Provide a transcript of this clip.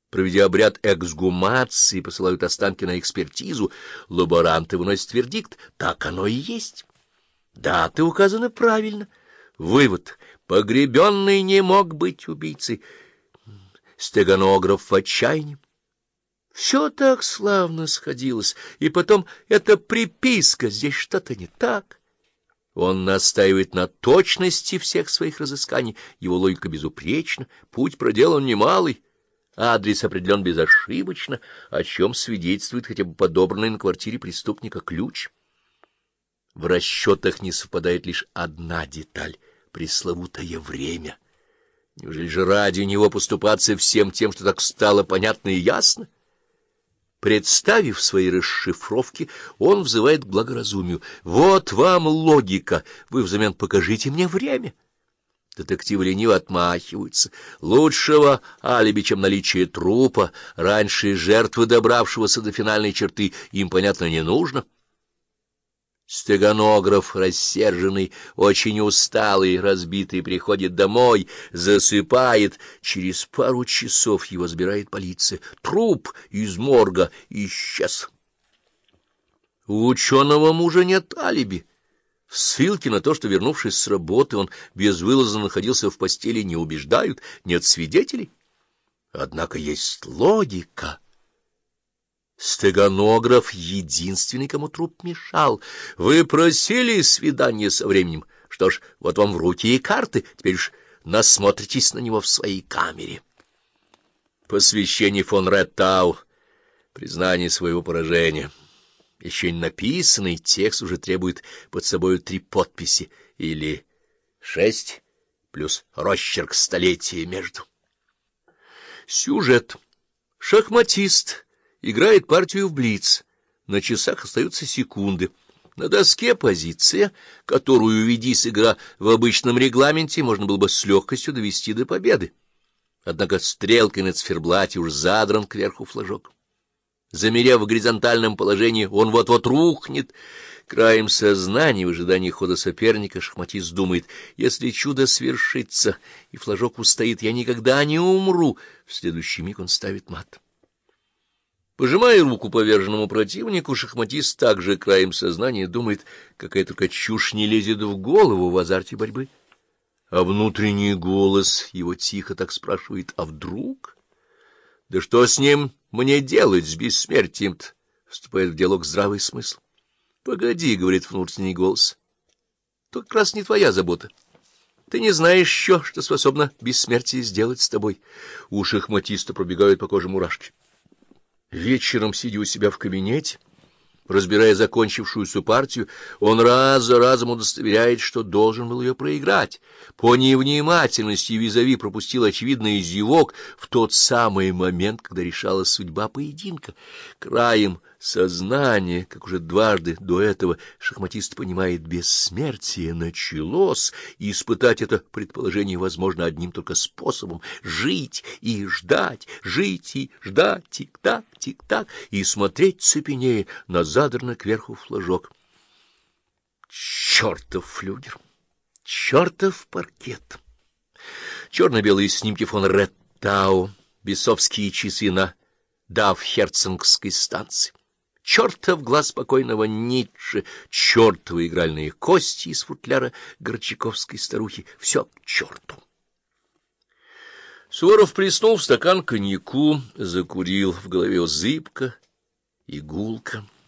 Проведя обряд эксгумации, посылают останки на экспертизу, лаборанты выносят вердикт. Так оно и есть. Даты указаны правильно. Вывод. Погребенный не мог быть убийцей. Стеганограф в отчаянии. Все так славно сходилось, и потом эта приписка, здесь что-то не так. Он настаивает на точности всех своих разысканий, его логика безупречна, путь проделан немалый, адрес определен безошибочно, о чем свидетельствует хотя бы подобранный на квартире преступника ключ. В расчетах не совпадает лишь одна деталь — пресловутое время. Неужели же ради него поступаться всем тем, что так стало понятно и ясно? Представив свои расшифровки, он взывает к благоразумию. «Вот вам логика, вы взамен покажите мне время». Детективы лениво отмахиваются. Лучшего алиби, чем наличие трупа, раньше жертвы, добравшегося до финальной черты, им, понятно, не нужно. Стеганограф, рассерженный, очень усталый, разбитый, приходит домой, засыпает. Через пару часов его забирает полиция. Труп из морга исчез. У ученого мужа нет алиби. Ссылки на то, что, вернувшись с работы, он безвылазно находился в постели, не убеждают, нет свидетелей. Однако есть логика. Стеганограф — единственный, кому труп мешал. Вы просили свидание со временем. Что ж, вот вам в руки и карты. Теперь уж насмотритесь на него в своей камере. Посвящение фон Реттау. Признание своего поражения. Еще не написанный текст уже требует под собой 3 подписи. Или 6, плюс росчерк столетия между. Сюжет. Шахматист играет партию в блиц. На часах остаются секунды. На доске позиция, которую, ведись игра в обычном регламенте, можно было бы с легкостью довести до победы. Однако стрелкой на циферблате уж задран кверху флажок. Замерев в горизонтальном положении, он вот-вот рухнет. Краем сознания, в ожидании хода соперника, шахматист думает: если чудо свершится и флажок устоит, я никогда не умру. В следующий миг он ставит мат. Пожимая руку поверженному противнику, шахматист также краем сознания думает, какая только чушь не лезет в голову в азарте борьбы. А внутренний голос его тихо так спрашивает: а вдруг? Да что с ним мне делать, с бессмертием-то? Вступает в диалог здравый смысл. Погоди, — говорит внутренний голос, — то как раз не твоя забота. Ты не знаешь еще, что способна бессмертие сделать с тобой. У шахматиста пробегают по коже мурашки. Вечером, сидя у себя в кабинете, разбирая закончившуюся партию, он раз за разом удостоверяет, что должен был ее проиграть. По невнимательности визави пропустил очевидный зевок в тот самый момент, когда решалась судьба поединка. Краем сознания, как уже дважды до этого, шахматист понимает: бессмертие началось, и испытать это предположение возможно одним только способом — жить и ждать, тик-так, тик-так, и смотреть цепенея на задранный кверху флажок. Чёртов флюгер! Чёртов паркет! Черно-белые снимки фон Реттау, бесовские часы на Давхерценгской станции, чёртов глаз покойного Ницше, чёртовы игральные кости из футляра горчаковской старухи — всё к чёрту. Суворов плеснул в стакан коньяку, закурил, в голове зыбко и гулко.